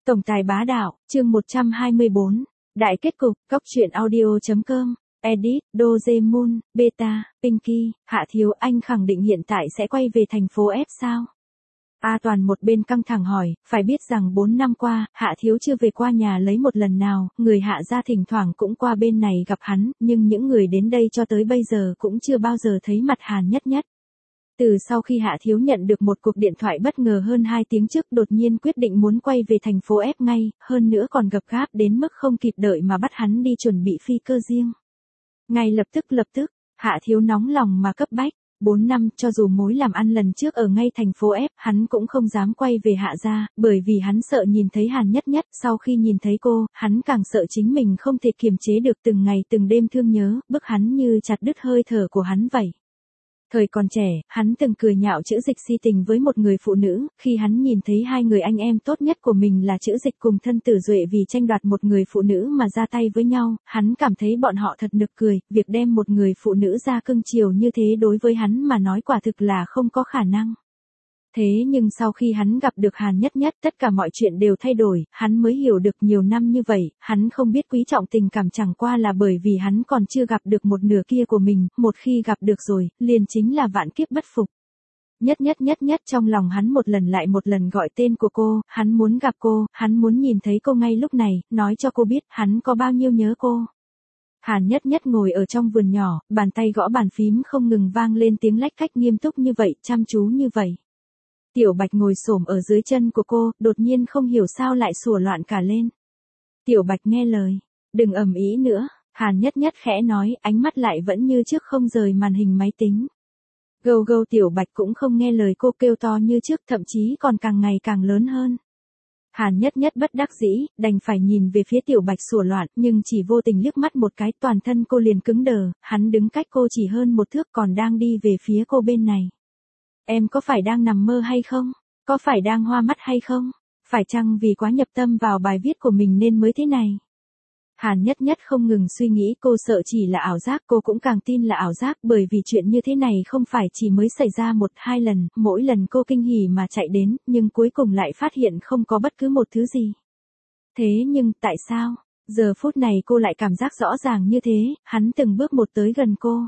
Tổng tài bá đạo, chương 124. Đại kết cục, Cóc truyện audio.com. Edit, Doraemon, Beta, Pinky, Hạ Thiếu, anh khẳng định hiện tại sẽ quay về thành phố F sao? A Toàn một bên căng thẳng hỏi, phải biết rằng 4 năm qua, Hạ Thiếu chưa về qua nhà lấy một lần nào, người Hạ gia thỉnh thoảng cũng qua bên này gặp hắn, nhưng những người đến đây cho tới bây giờ cũng chưa bao giờ thấy mặt Hàn Nhất Nhất. Từ sau khi Hạ Thiếu nhận được một cuộc điện thoại bất ngờ hơn 2 tiếng trước đột nhiên quyết định muốn quay về thành phố F ngay, hơn nữa còn gấp gáp đến mức không kịp đợi mà bắt hắn đi chuẩn bị phi cơ riêng. Ngay lập tức, Hạ Thiếu nóng lòng mà cấp bách. 4 năm, cho dù mối làm ăn lần trước ở ngay thành phố F, hắn cũng không dám quay về Hạ gia, bởi vì hắn sợ nhìn thấy Hàn Nhất Nhất, sau khi nhìn thấy cô, hắn càng sợ chính mình không thể kiềm chế được từng ngày từng đêm thương nhớ, bức hắn như chặt đứt hơi thở của hắn vậy. Thời còn trẻ, hắn từng cười nhạo Chữ Dịch si tình với một người phụ nữ, khi hắn nhìn thấy hai người anh em tốt nhất của mình là Chữ Dịch cùng Thân Tử Duệ vì tranh đoạt một người phụ nữ mà ra tay với nhau, hắn cảm thấy bọn họ thật nực cười, việc đem một người phụ nữ ra cưng chiều như thế đối với hắn mà nói quả thực là không có khả năng. Thế nhưng sau khi hắn gặp được Hàn Nhất Nhất, tất cả mọi chuyện đều thay đổi, hắn mới hiểu được nhiều năm như vậy, hắn không biết quý trọng tình cảm chẳng qua là bởi vì hắn còn chưa gặp được một nửa kia của mình, một khi gặp được rồi, liền chính là vạn kiếp bất phục. Nhất Nhất trong lòng hắn một lần lại một lần gọi tên của cô, hắn muốn gặp cô, hắn muốn nhìn thấy cô ngay lúc này, nói cho cô biết hắn có bao nhiêu nhớ cô. Hàn Nhất Nhất ngồi ở trong vườn nhỏ, bàn tay gõ bàn phím không ngừng vang lên tiếng lách cách nghiêm túc như vậy, chăm chú như vậy. Tiểu Bạch ngồi xổm ở dưới chân của cô, đột nhiên không hiểu sao lại sủa loạn cả lên. Tiểu Bạch nghe lời, đừng ầm ĩ nữa, Hàn Nhất Nhất khẽ nói, ánh mắt lại vẫn như trước không rời màn hình máy tính. Gâu gâu Tiểu Bạch cũng không nghe lời cô kêu to như trước, thậm chí còn càng ngày càng lớn hơn. Hàn Nhất Nhất bất đắc dĩ, đành phải nhìn về phía Tiểu Bạch sủa loạn, nhưng chỉ vô tình liếc mắt một cái toàn thân cô liền cứng đờ, hắn đứng cách cô chỉ hơn một thước còn đang đi về phía cô bên này. Em có phải đang nằm mơ hay không? Có phải đang hoa mắt hay không? Phải chăng vì quá nhập tâm vào bài viết của mình nên mới thế này? Hàn Nhất Nhất không ngừng suy nghĩ, cô sợ chỉ là ảo giác, cô cũng càng tin là ảo giác, bởi vì chuyện như thế này không phải chỉ mới xảy ra 1-2 lần, mỗi lần cô kinh hỉ mà chạy đến, nhưng cuối cùng lại phát hiện không có bất cứ một thứ gì. Thế nhưng, tại sao? Giờ phút này cô lại cảm giác rõ ràng như thế, hắn từng bước một tới gần cô.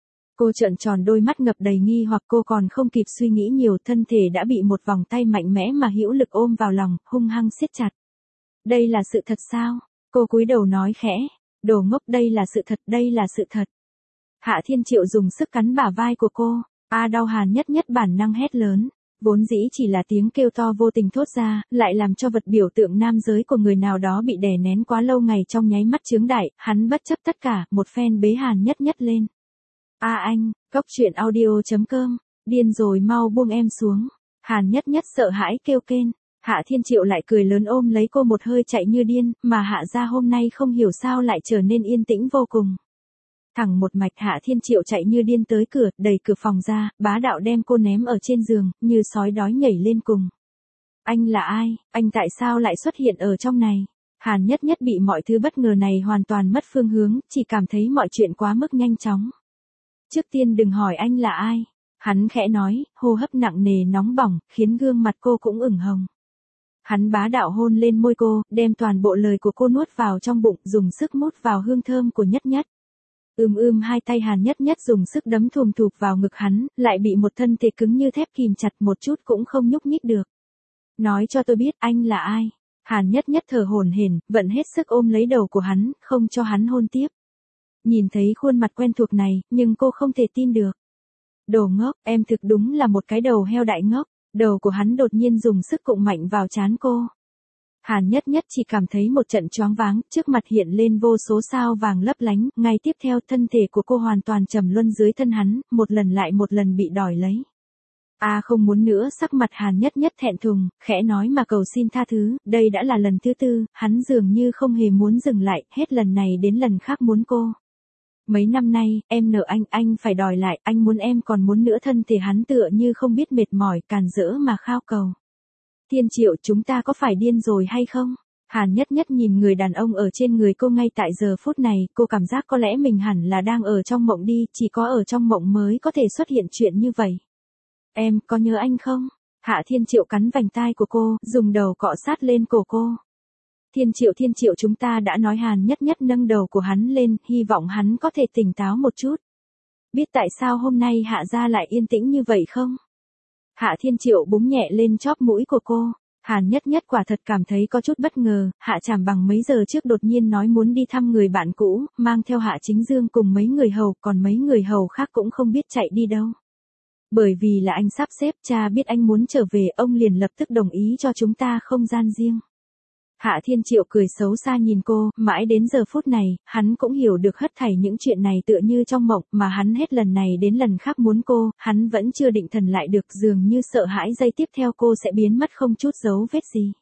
Cô trợn tròn đôi mắt ngập đầy nghi hoặc, cô còn không kịp suy nghĩ nhiều, thân thể đã bị một vòng tay mạnh mẽ mà hữu lực ôm vào lòng, hung hăng siết chặt. Đây là sự thật sao? Cô cúi đầu nói khẽ, đồ ngốc, đây là sự thật, đây là sự thật. Hạ Thiên Triệu dùng sức cắn bả vai của cô, đau. Hàn Nhất Nhất bản năng hét lớn. Vốn dĩ chỉ là tiếng kêu to vô tình thốt ra, lại làm cho vật biểu tượng nam giới của người nào đó bị đè nén quá lâu ngày trong nháy mắt chướng đại, hắn bất chấp tất cả, một phen bế Hàn Nhất Nhất lên. Anh, Cóc truyện audio.com, điên rồi, mau buông em xuống. Hàn Nhất Nhất sợ hãi kêu kên. Hạ Thiên Triệu lại cười lớn ôm lấy cô một hơi chạy như điên, mà Hạ gia hôm nay không hiểu sao lại trở nên yên tĩnh vô cùng. Thẳng một mạch Hạ Thiên Triệu chạy như điên tới cửa, đẩy cửa phòng ra, bá đạo đem cô ném ở trên giường, như sói đói nhảy lên cùng. Anh là ai? Anh tại sao lại xuất hiện ở trong này? Hàn Nhất Nhất bị mọi thứ bất ngờ này hoàn toàn mất phương hướng, chỉ cảm thấy mọi chuyện quá mức nhanh chóng. Trước tiên đừng hỏi anh là ai. Hắn khẽ nói, hô hấp nặng nề nóng bỏng, khiến gương mặt cô cũng ửng hồng. Hắn bá đạo hôn lên môi cô, đem toàn bộ lời của cô nuốt vào trong bụng, dùng sức mút vào hương thơm của Nhất Nhất. Hai tay Hàn Nhất Nhất dùng sức đấm thùm thụp vào ngực hắn, lại bị một thân thể cứng như thép kìm chặt, một chút cũng không nhúc nhích được. Nói cho tôi biết anh là ai. Hàn Nhất Nhất thở hổn hển, vận hết sức ôm lấy đầu của hắn, không cho hắn hôn tiếp. Nhìn thấy khuôn mặt quen thuộc này, nhưng cô không thể tin được. Đồ ngốc, em thực đúng là một cái đầu heo đại ngốc. Đầu của hắn đột nhiên dùng sức cụng mạnh vào trán cô. Hàn Nhất Nhất chỉ cảm thấy một trận choáng váng, trước mặt hiện lên vô số sao vàng lấp lánh, ngay tiếp theo thân thể của cô hoàn toàn trầm luân dưới thân hắn, một lần lại một lần bị đòi lấy. Không muốn nữa, sắc mặt Hàn Nhất Nhất thẹn thùng, khẽ nói mà cầu xin tha thứ, đây đã là lần thứ 4, hắn dường như không hề muốn dừng lại, hết lần này đến lần khác muốn cô. Mấy năm nay, em nợ anh phải đòi lại, anh muốn em còn muốn nữa, thân thể hắn tựa như không biết mệt mỏi, càn rỡ mà khao cầu. Thiên Triệu, chúng ta có phải điên rồi hay không? Hàn Nhất Nhất nhìn người đàn ông ở trên người cô ngay tại giờ phút này, cô cảm giác có lẽ mình hẳn là đang ở trong mộng đi, chỉ có ở trong mộng mới có thể xuất hiện chuyện như vậy. Em có nhớ anh không? Hạ Thiên Triệu cắn vành tai của cô, dùng đầu cọ sát lên cổ cô. Thiên Triệu chúng ta đã nói Hàn Nhất Nhất nâng đầu của hắn lên, hy vọng hắn có thể tỉnh táo một chút. Biết tại sao hôm nay Hạ gia lại yên tĩnh như vậy không? Hạ Thiên Triệu búng nhẹ lên chóp mũi của cô. Hàn Nhất Nhất quả thật cảm thấy có chút bất ngờ, Hạ Trảm Bằng mấy giờ trước đột nhiên nói muốn đi thăm người bạn cũ, mang theo Hạ Chính Dương cùng mấy người hầu, còn mấy người hầu khác cũng không biết chạy đi đâu. Bởi vì là anh sắp xếp, cha biết anh muốn trở về, ông liền lập tức đồng ý cho chúng ta không gian riêng. Hạ Thiên Triệu cười xấu xa nhìn cô, mãi đến giờ phút này, hắn cũng hiểu được hết thảy những chuyện này tựa như trong mộng, mà hắn hết lần này đến lần khác muốn cô, hắn vẫn chưa định thần lại được, dường như sợ hãi giây tiếp theo cô sẽ biến mất không chút dấu vết gì.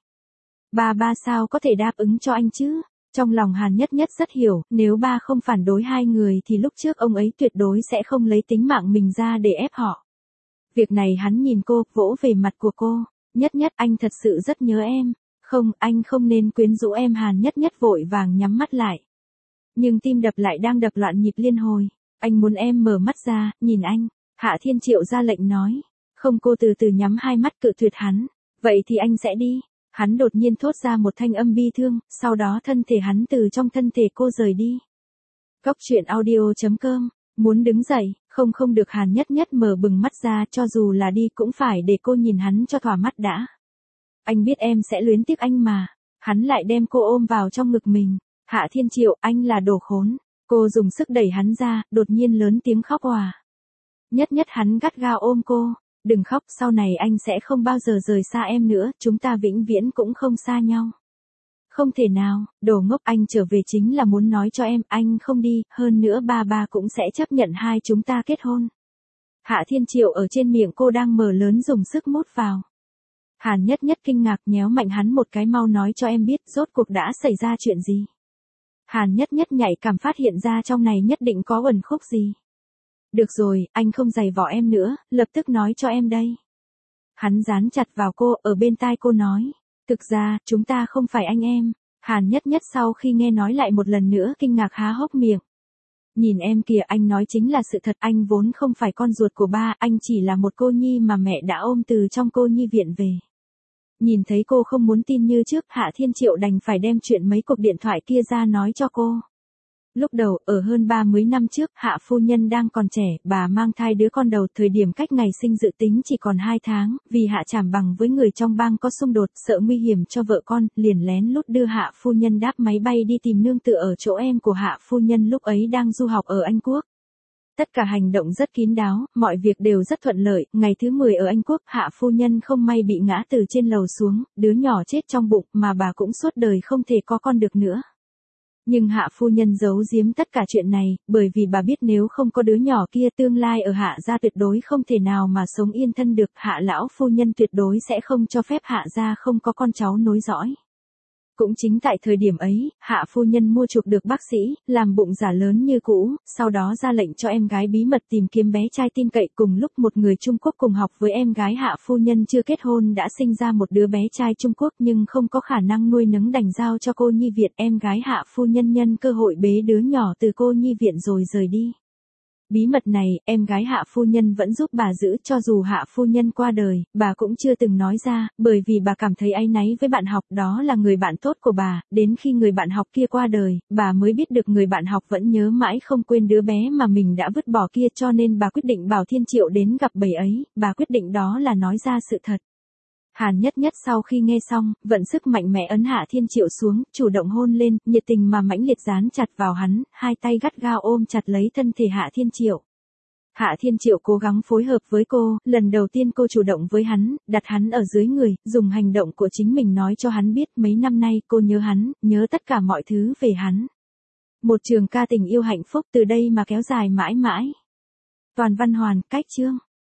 Ba sao có thể đáp ứng cho anh chứ? Trong lòng Hàn Nhất Nhất rất hiểu, nếu ba không phản đối hai người thì lúc trước ông ấy tuyệt đối sẽ không lấy tính mạng mình ra để ép họ. Việc này hắn nhìn cô, vỗ về mặt của cô, Nhất Nhất anh thật sự rất nhớ em. Không, anh không nên quyến rũ em. Hàn Nhất Nhất vội vàng nhắm mắt lại. Nhưng tim đập lại đang đập loạn nhịp liên hồi. Anh muốn em mở mắt ra, nhìn anh. Hạ Thiên Triệu ra lệnh nói. Không, cô từ từ nhắm hai mắt cự tuyệt hắn. Vậy thì anh sẽ đi. Hắn đột nhiên thốt ra một thanh âm bi thương, sau đó thân thể hắn từ trong thân thể cô rời đi. Cóc truyện audio.com. Muốn đứng dậy, không được. Hàn Nhất Nhất mở bừng mắt ra, cho dù là đi cũng phải để cô nhìn hắn cho thỏa mắt đã. Anh biết em sẽ luyến tiếc anh mà. Hắn lại đem cô ôm vào trong ngực mình. Hạ Thiên Triệu, anh là đồ khốn. Cô dùng sức đẩy hắn ra, đột nhiên lớn tiếng khóc òa. Nhất Nhất hắn gắt gao ôm cô. Đừng khóc, sau này anh sẽ không bao giờ rời xa em nữa, chúng ta vĩnh viễn cũng không xa nhau. Không thể nào, đồ ngốc, anh trở về chính là muốn nói cho em, anh không đi, hơn nữa ba cũng sẽ chấp nhận hai chúng ta kết hôn. Hạ Thiên Triệu ở trên miệng cô đang mở lớn dùng sức mút vào. Hàn Nhất Nhất kinh ngạc nhéo mạnh hắn một cái, mau nói cho em biết rốt cuộc đã xảy ra chuyện gì. Hàn Nhất Nhất nhạy cảm phát hiện ra trong này nhất định có uẩn khúc gì. Được rồi, anh không giày vò em nữa, lập tức nói cho em đây. Hắn dán chặt vào cô, ở bên tai cô nói. Thực ra, chúng ta không phải anh em. Hàn Nhất Nhất sau khi nghe nói lại một lần nữa kinh ngạc há hốc miệng. Nhìn em kìa, anh nói chính là sự thật, anh vốn không phải con ruột của ba, anh chỉ là một cô nhi mà mẹ đã ôm từ trong cô nhi viện về. Nhìn thấy cô không muốn tin như trước, Hạ Thiên Triệu đành phải đem chuyện mấy cuộc điện thoại kia ra nói cho cô. Lúc đầu, ở hơn 30 năm trước, Hạ phu nhân đang còn trẻ, bà mang thai đứa con đầu, thời điểm cách ngày sinh dự tính chỉ còn 2 tháng, vì Hạ Trảm Bằng với người trong bang có xung đột, sợ nguy hiểm cho vợ con, liền lén lút đưa Hạ phu nhân đáp máy bay đi tìm nương tựa ở chỗ em của Hạ phu nhân lúc ấy đang du học ở Anh Quốc. Tất cả hành động rất kín đáo, mọi việc đều rất thuận lợi, ngày thứ 10 ở Anh Quốc, Hạ phu nhân không may bị ngã từ trên lầu xuống, đứa nhỏ chết trong bụng, mà bà cũng suốt đời không thể có con được nữa. Nhưng Hạ phu nhân giấu giếm tất cả chuyện này, bởi vì bà biết nếu không có đứa nhỏ kia tương lai ở Hạ gia tuyệt đối không thể nào mà sống yên thân được, Hạ lão phu nhân tuyệt đối sẽ không cho phép Hạ gia không có con cháu nối dõi. Cũng chính tại thời điểm ấy, Hạ phu nhân mua chuộc được bác sĩ, làm bụng giả lớn như cũ, sau đó ra lệnh cho em gái bí mật tìm kiếm bé trai tin cậy. Cùng lúc một người Trung Quốc cùng học với em gái Hạ phu nhân chưa kết hôn đã sinh ra một đứa bé trai Trung Quốc nhưng không có khả năng nuôi nấng, đành giao cho cô nhi viện. Em gái Hạ phu nhân nhân cơ hội bế đứa nhỏ từ cô nhi viện rồi rời đi. Bí mật này, em gái Hạ phu nhân vẫn giúp bà giữ, cho dù Hạ phu nhân qua đời, bà cũng chưa từng nói ra, bởi vì bà cảm thấy áy náy với bạn học, đó là người bạn tốt của bà, đến khi người bạn học kia qua đời, bà mới biết được người bạn học vẫn nhớ mãi không quên đứa bé mà mình đã vứt bỏ kia, cho nên bà quyết định bảo Thiên Triệu đến gặp bầy ấy, bà quyết định đó là nói ra sự thật. Hàn Nhất Nhất sau khi nghe xong, vận sức mạnh mẽ ấn Hạ Thiên Triệu xuống, chủ động hôn lên, nhiệt tình mà mãnh liệt dán chặt vào hắn, hai tay gắt gao ôm chặt lấy thân thể Hạ Thiên Triệu. Hạ Thiên Triệu cố gắng phối hợp với cô, lần đầu tiên cô chủ động với hắn, đặt hắn ở dưới người, dùng hành động của chính mình nói cho hắn biết mấy năm nay cô nhớ hắn, nhớ tất cả mọi thứ về hắn. Một trường ca tình yêu hạnh phúc từ đây mà kéo dài mãi mãi. Toàn văn hoàn, cách chương.